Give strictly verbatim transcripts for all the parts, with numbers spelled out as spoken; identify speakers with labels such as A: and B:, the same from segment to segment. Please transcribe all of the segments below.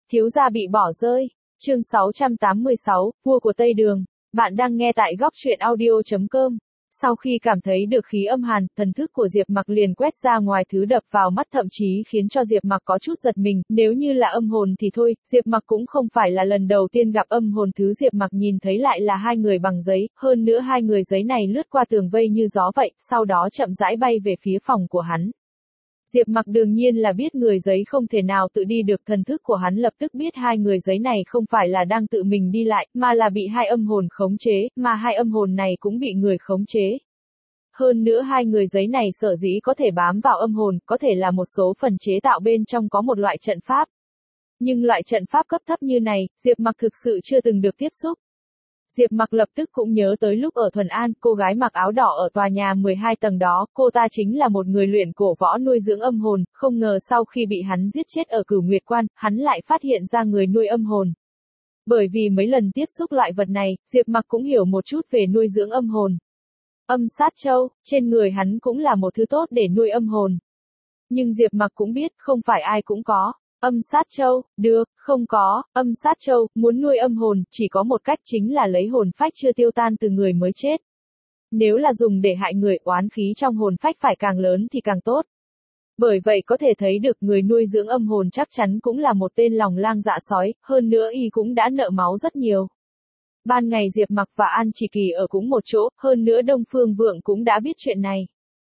A: Thiếu gia bị bỏ rơi. Chương sáu trăm tám mươi sáu, vua của Tây Đường. Bạn đang nghe tại góc truyện audio chấm com. Sau khi cảm thấy được khí âm hàn, thần thức của Diệp Mặc liền quét ra ngoài, thứ đập vào mắt thậm chí khiến cho Diệp Mặc có chút giật mình, nếu như là âm hồn thì thôi, Diệp Mặc cũng không phải là lần đầu tiên gặp âm hồn, thứ Diệp Mặc nhìn thấy lại là hai người bằng giấy, hơn nữa hai người giấy này lướt qua tường vây như gió vậy, sau đó chậm rãi bay về phía phòng của hắn. Diệp Mặc đương nhiên là biết người giấy không thể nào tự đi được, thần thức của hắn lập tức biết hai người giấy này không phải là đang tự mình đi lại, mà là bị hai âm hồn khống chế, mà hai âm hồn này cũng bị người khống chế. Hơn nữa hai người giấy này sở dĩ có thể bám vào âm hồn, có thể là một số phần chế tạo bên trong có một loại trận pháp. Nhưng loại trận pháp cấp thấp như này, Diệp Mặc thực sự chưa từng được tiếp xúc. Diệp Mặc lập tức cũng nhớ tới lúc ở Thuần An, cô gái mặc áo đỏ ở tòa nhà mười hai tầng đó, cô ta chính là một người luyện cổ võ nuôi dưỡng âm hồn, không ngờ sau khi bị hắn giết chết ở Cửu Nguyệt Quan, hắn lại phát hiện ra người nuôi âm hồn. Bởi vì mấy lần tiếp xúc loại vật này, Diệp Mặc cũng hiểu một chút về nuôi dưỡng âm hồn. Âm sát châu, trên người hắn cũng là một thứ tốt để nuôi âm hồn. Nhưng Diệp Mặc cũng biết, không phải ai cũng có. Âm sát châu, được, không có, âm sát châu, muốn nuôi âm hồn, chỉ có một cách chính là lấy hồn phách chưa tiêu tan từ người mới chết. Nếu là dùng để hại người, oán khí trong hồn phách phải càng lớn thì càng tốt. Bởi vậy có thể thấy được người nuôi dưỡng âm hồn chắc chắn cũng là một tên lòng lang dạ sói, hơn nữa y cũng đã nợ máu rất nhiều. Ban ngày Diệp Mặc và An Chỉ Kỳ ở cũng một chỗ, hơn nữa Đông Phương Vượng cũng đã biết chuyện này.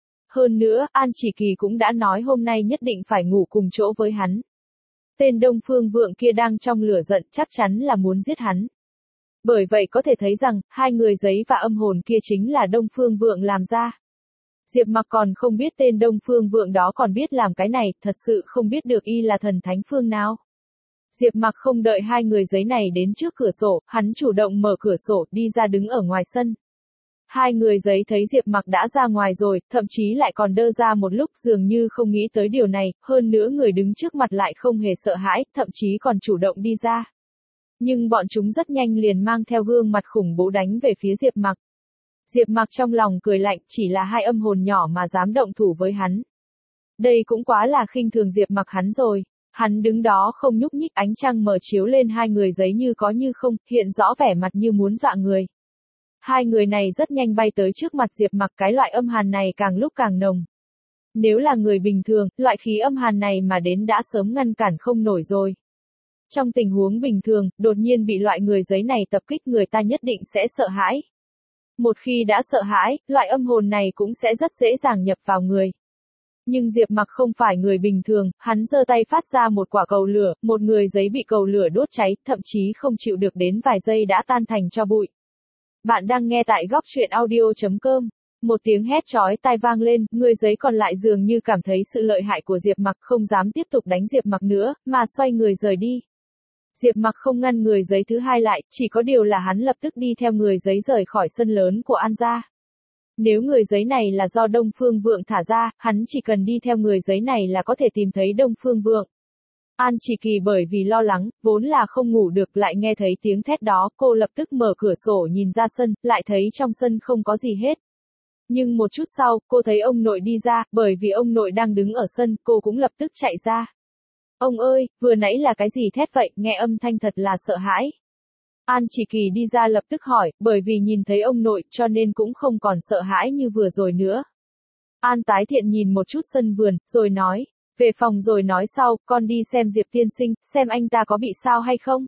A: Hơn nữa, An Chỉ Kỳ cũng đã nói hôm nay nhất định phải ngủ cùng chỗ với hắn. Tên Đông Phương Vượng kia đang trong lửa giận, chắc chắn là muốn giết hắn. Bởi vậy có thể thấy rằng, hai người giấy và âm hồn kia chính là Đông Phương Vượng làm ra. Diệp Mặc còn không biết tên Đông Phương Vượng đó còn biết làm cái này, thật sự không biết được y là thần thánh phương nào. Diệp Mặc không đợi hai người giấy này đến trước cửa sổ, hắn chủ động mở cửa sổ, đi ra đứng ở ngoài sân. Hai người giấy thấy Diệp Mặc đã ra ngoài rồi, thậm chí lại còn đơ ra một lúc, dường như không nghĩ tới điều này, hơn nữa người đứng trước mặt lại không hề sợ hãi, thậm chí còn chủ động đi ra. Nhưng bọn chúng rất nhanh liền mang theo gương mặt khủng bố đánh về phía Diệp Mặc. Diệp Mặc trong lòng cười lạnh, chỉ là hai âm hồn nhỏ mà dám động thủ với hắn. Đây cũng quá là khinh thường Diệp Mặc hắn rồi. Hắn đứng đó không nhúc nhích, ánh trăng mờ chiếu lên hai người giấy như có như không, hiện rõ vẻ mặt như muốn dọa người. Hai người này rất nhanh bay tới trước mặt Diệp Mặc, cái loại âm hàn này càng lúc càng nồng. Nếu là người bình thường, loại khí âm hàn này mà đến đã sớm ngăn cản không nổi rồi. Trong tình huống bình thường, đột nhiên bị loại người giấy này tập kích, người ta nhất định sẽ sợ hãi. Một khi đã sợ hãi, loại âm hồn này cũng sẽ rất dễ dàng nhập vào người. Nhưng Diệp Mặc không phải người bình thường, hắn giơ tay phát ra một quả cầu lửa, một người giấy bị cầu lửa đốt cháy, thậm chí không chịu được đến vài giây đã tan thành tro bụi. Bạn đang nghe tại góc truyện audio chấm com. Một tiếng hét chói tai vang lên, người giấy còn lại dường như cảm thấy sự lợi hại của Diệp Mặc, không dám tiếp tục đánh Diệp Mặc nữa, mà xoay người rời đi. Diệp Mặc không ngăn người giấy thứ hai lại, chỉ có điều là hắn lập tức đi theo người giấy rời khỏi sân lớn của An gia. Nếu người giấy này là do Đông Phương Vượng thả ra, hắn chỉ cần đi theo người giấy này là có thể tìm thấy Đông Phương Vượng. An Chỉ Kỳ bởi vì lo lắng, vốn là không ngủ được, lại nghe thấy tiếng thét đó, cô lập tức mở cửa sổ nhìn ra sân, lại thấy trong sân không có gì hết. Nhưng một chút sau, cô thấy ông nội đi ra, bởi vì ông nội đang đứng ở sân, cô cũng lập tức chạy ra. Ông ơi, vừa nãy là cái gì thét vậy, nghe âm thanh thật là sợ hãi. An Chỉ Kỳ đi ra lập tức hỏi, bởi vì nhìn thấy ông nội, cho nên cũng không còn sợ hãi như vừa rồi nữa. An Tái Thiện nhìn một chút sân vườn, rồi nói, về phòng rồi nói sau, con đi xem Diệp tiên sinh, xem anh ta có bị sao hay không.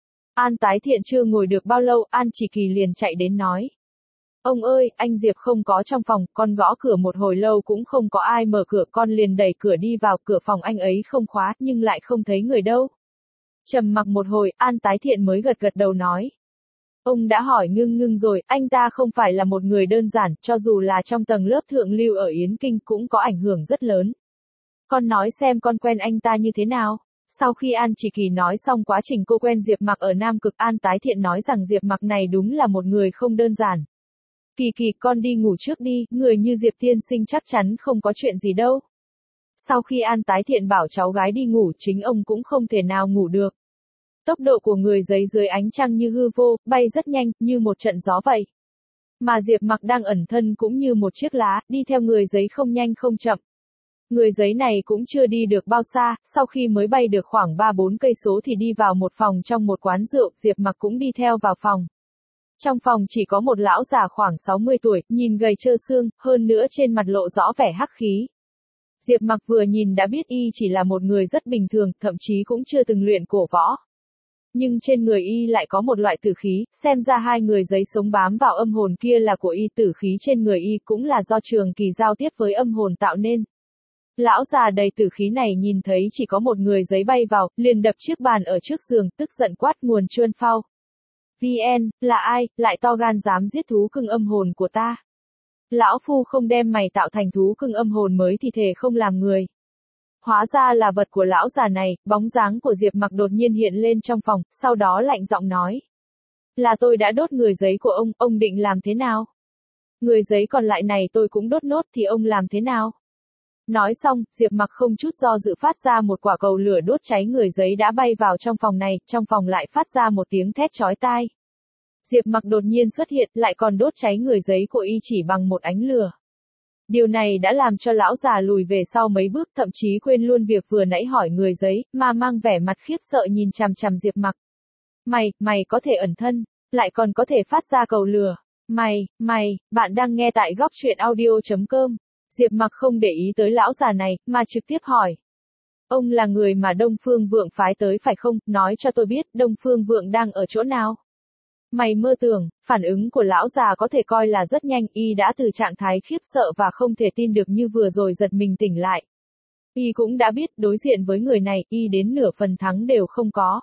A: An Tái Thiện chưa ngồi được bao lâu, An Chỉ Kỳ liền chạy đến nói. Ông ơi, anh Diệp không có trong phòng, con gõ cửa một hồi lâu cũng không có ai mở cửa, con liền đẩy cửa đi vào, cửa phòng anh ấy không khóa, nhưng lại không thấy người đâu. Trầm mặc một hồi, An Tái Thiện mới gật gật đầu nói. Ông đã hỏi Ngưng Ngưng rồi, anh ta không phải là một người đơn giản, cho dù là trong tầng lớp thượng lưu ở Yến Kinh cũng có ảnh hưởng rất lớn. Con nói xem con quen anh ta như thế nào? Sau khi An Chỉ Kỳ nói xong quá trình cô quen Diệp Mặc ở Nam Cực, An Tái Thiện nói rằng Diệp Mặc này đúng là một người không đơn giản. Kỳ Kỳ, con đi ngủ trước đi, người như Diệp tiên sinh chắc chắn không có chuyện gì đâu. Sau khi An Tái Thiện bảo cháu gái đi ngủ, chính ông cũng không thể nào ngủ được. Tốc độ của người giấy dưới ánh trăng như hư vô, bay rất nhanh, như một trận gió vậy. Mà Diệp Mặc đang ẩn thân cũng như một chiếc lá, đi theo người giấy không nhanh không chậm. Người giấy này cũng chưa đi được bao xa, sau khi mới bay được khoảng ba bốn cây số thì đi vào một phòng trong một quán rượu, Diệp Mặc cũng đi theo vào phòng. Trong phòng chỉ có một lão già khoảng sáu mươi tuổi, nhìn gầy trơ xương, hơn nữa trên mặt lộ rõ vẻ hắc khí. Diệp Mặc vừa nhìn đã biết y chỉ là một người rất bình thường, thậm chí cũng chưa từng luyện cổ võ. Nhưng trên người y lại có một loại tử khí, xem ra hai người giấy sống bám vào âm hồn kia là của y, tử khí trên người y cũng là do Trường Kỳ giao tiếp với âm hồn tạo nên. Lão già đầy tử khí này nhìn thấy chỉ có một người giấy bay vào, liền đập chiếc bàn ở trước giường, tức giận quát nguồn chuôn phao. vê en, là ai, lại to gan dám giết thú cưng âm hồn của ta? Lão phu không đem mày tạo thành thú cưng âm hồn mới thì thề không làm người. Hóa ra là vật của lão già này, bóng dáng của Diệp Mặc đột nhiên hiện lên trong phòng, sau đó lạnh giọng nói. Là tôi đã đốt người giấy của ông, ông định làm thế nào? Người giấy còn lại này tôi cũng đốt nốt thì ông làm thế nào? Nói xong, Diệp Mặc không chút do dự phát ra một quả cầu lửa đốt cháy người giấy đã bay vào trong phòng này, trong phòng lại phát ra một tiếng thét chói tai. Diệp Mặc đột nhiên xuất hiện, lại còn đốt cháy người giấy của y chỉ bằng một ánh lửa. Điều này đã làm cho lão già lùi về sau mấy bước, thậm chí quên luôn việc vừa nãy hỏi người giấy, mà mang vẻ mặt khiếp sợ nhìn chằm chằm Diệp Mặc. Mày, mày có thể ẩn thân, lại còn có thể phát ra cầu lửa. Mày, mày, bạn đang nghe tại góc truyện audio chấm com. Diệp Mặc không để ý tới lão già này, mà trực tiếp hỏi. Ông là người mà Đông Phương Vượng phái tới phải không, nói cho tôi biết Đông Phương Vượng đang ở chỗ nào? Mày mơ tưởng, phản ứng của lão già có thể coi là rất nhanh, y đã từ trạng thái khiếp sợ và không thể tin được như vừa rồi giật mình tỉnh lại. Y cũng đã biết đối diện với người này, y đến nửa phần thắng đều không có.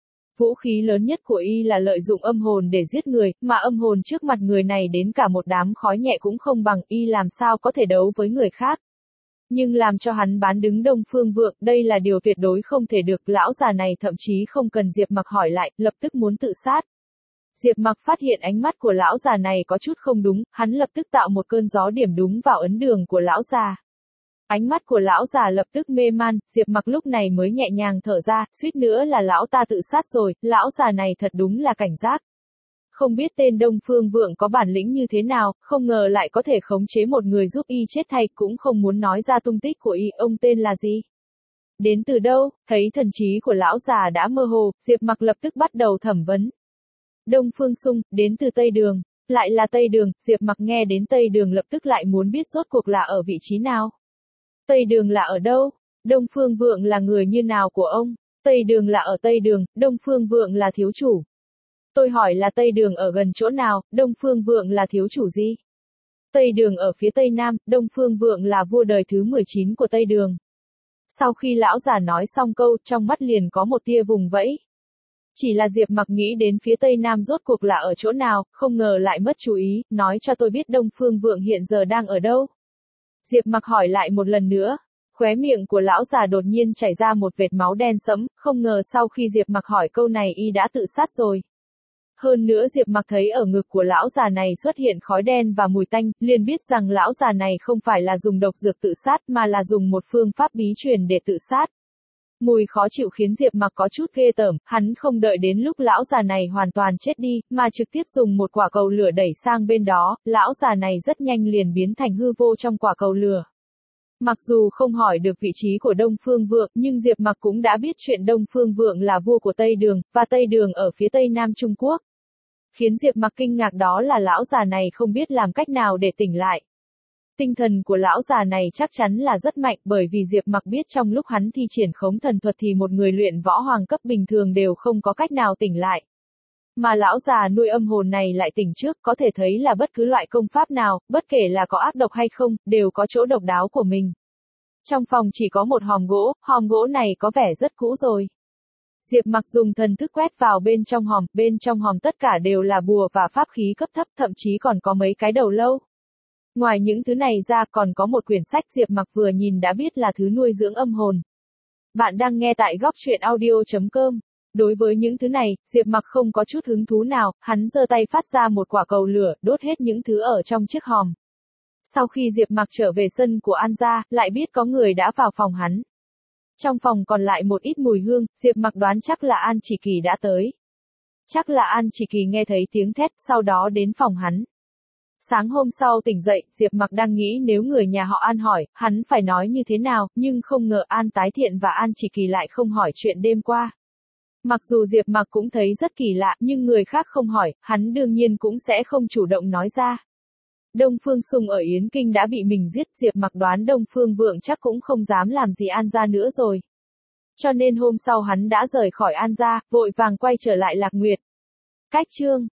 A: Vũ khí lớn nhất của y là lợi dụng âm hồn để giết người, mà âm hồn trước mặt người này đến cả một đám khói nhẹ cũng không bằng, y làm sao có thể đấu với người khác. Nhưng làm cho hắn bán đứng Đông Phương Vượng, đây là điều tuyệt đối không thể được, lão già này thậm chí không cần Diệp Mặc hỏi lại, lập tức muốn tự sát. Diệp Mặc phát hiện ánh mắt của lão già này có chút không đúng, hắn lập tức tạo một cơn gió điểm đúng vào ấn đường của lão già. Ánh mắt của lão già lập tức mê man, Diệp Mặc lúc này mới nhẹ nhàng thở ra, suýt nữa là lão ta tự sát rồi, lão già này thật đúng là cảnh giác. Không biết tên Đông Phương Vượng có bản lĩnh như thế nào, không ngờ lại có thể khống chế một người giúp y chết thay, cũng không muốn nói ra tung tích của y, ông tên là gì? Đến từ đâu? Thấy thần trí của lão già đã mơ hồ, Diệp Mặc lập tức bắt đầu thẩm vấn. Đông Phương Sung, đến từ Tây Đường. Lại là Tây Đường, Diệp Mặc nghe đến Tây Đường lập tức lại muốn biết rốt cuộc là ở vị trí nào. Tây Đường là ở đâu? Đông Phương Vượng là người như nào của ông? Tây Đường là ở Tây Đường, Đông Phương Vượng là thiếu chủ. Tôi hỏi là Tây Đường ở gần chỗ nào, Đông Phương Vượng là thiếu chủ gì? Tây Đường ở phía Tây Nam, Đông Phương Vượng là vua đời thứ mười chín của Tây Đường. Sau khi lão già nói xong câu, trong mắt liền có một tia vùng vẫy. Chỉ là Diệp Mặc nghĩ đến phía Tây Nam rốt cuộc là ở chỗ nào, không ngờ lại mất chú ý, nói cho tôi biết Đông Phương Vượng hiện giờ đang ở đâu. Diệp Mặc hỏi lại một lần nữa, khóe miệng của lão già đột nhiên chảy ra một vệt máu đen sẫm, không ngờ sau khi Diệp Mặc hỏi câu này y đã tự sát rồi. Hơn nữa Diệp Mặc thấy ở ngực của lão già này xuất hiện khói đen và mùi tanh, liền biết rằng lão già này không phải là dùng độc dược tự sát mà là dùng một phương pháp bí truyền để tự sát. Mùi khó chịu khiến Diệp Mặc có chút ghê tởm, hắn không đợi đến lúc lão già này hoàn toàn chết đi, mà trực tiếp dùng một quả cầu lửa đẩy sang bên đó, lão già này rất nhanh liền biến thành hư vô trong quả cầu lửa. Mặc dù không hỏi được vị trí của Đông Phương Vượng, nhưng Diệp Mặc cũng đã biết chuyện Đông Phương Vượng là vua của Tây Đường, và Tây Đường ở phía Tây Nam Trung Quốc. Khiến Diệp Mặc kinh ngạc đó là lão già này không biết làm cách nào để tỉnh lại. Tinh thần của lão già này chắc chắn là rất mạnh, bởi vì Diệp Mặc biết trong lúc hắn thi triển khống thần thuật thì một người luyện võ hoàng cấp bình thường đều không có cách nào tỉnh lại. Mà lão già nuôi âm hồn này lại tỉnh trước, có thể thấy là bất cứ loại công pháp nào, bất kể là có ác độc hay không, đều có chỗ độc đáo của mình. Trong phòng chỉ có một hòm gỗ, hòm gỗ này có vẻ rất cũ rồi. Diệp Mặc dùng thần thức quét vào bên trong hòm, bên trong hòm tất cả đều là bùa và pháp khí cấp thấp, thậm chí còn có mấy cái đầu lâu. Ngoài những thứ này ra còn có một quyển sách Diệp Mặc vừa nhìn đã biết là thứ nuôi dưỡng âm hồn. Bạn đang nghe tại góc truyện audio chấm com. Đối với những thứ này, Diệp Mặc không có chút hứng thú nào, hắn giơ tay phát ra một quả cầu lửa, đốt hết những thứ ở trong chiếc hòm. Sau khi Diệp Mặc trở về sân của An gia, lại biết có người đã vào phòng hắn. Trong phòng còn lại một ít mùi hương, Diệp Mặc đoán chắc là An Chỉ Kỳ đã tới. Chắc là An Chỉ Kỳ nghe thấy tiếng thét, sau đó đến phòng hắn. Sáng hôm sau tỉnh dậy, Diệp Mặc đang nghĩ nếu người nhà họ An hỏi, hắn phải nói như thế nào, nhưng không ngờ An Tái Thiện và An Chỉ Kỳ lại không hỏi chuyện đêm qua. Mặc dù Diệp Mặc cũng thấy rất kỳ lạ, nhưng người khác không hỏi, hắn đương nhiên cũng sẽ không chủ động nói ra. Đông Phương Sung ở Yến Kinh đã bị mình giết, Diệp Mặc đoán Đông Phương Vượng chắc cũng không dám làm gì An gia nữa rồi. Cho nên hôm sau hắn đã rời khỏi An gia, vội vàng quay trở lại Lạc Nguyệt. Cách chương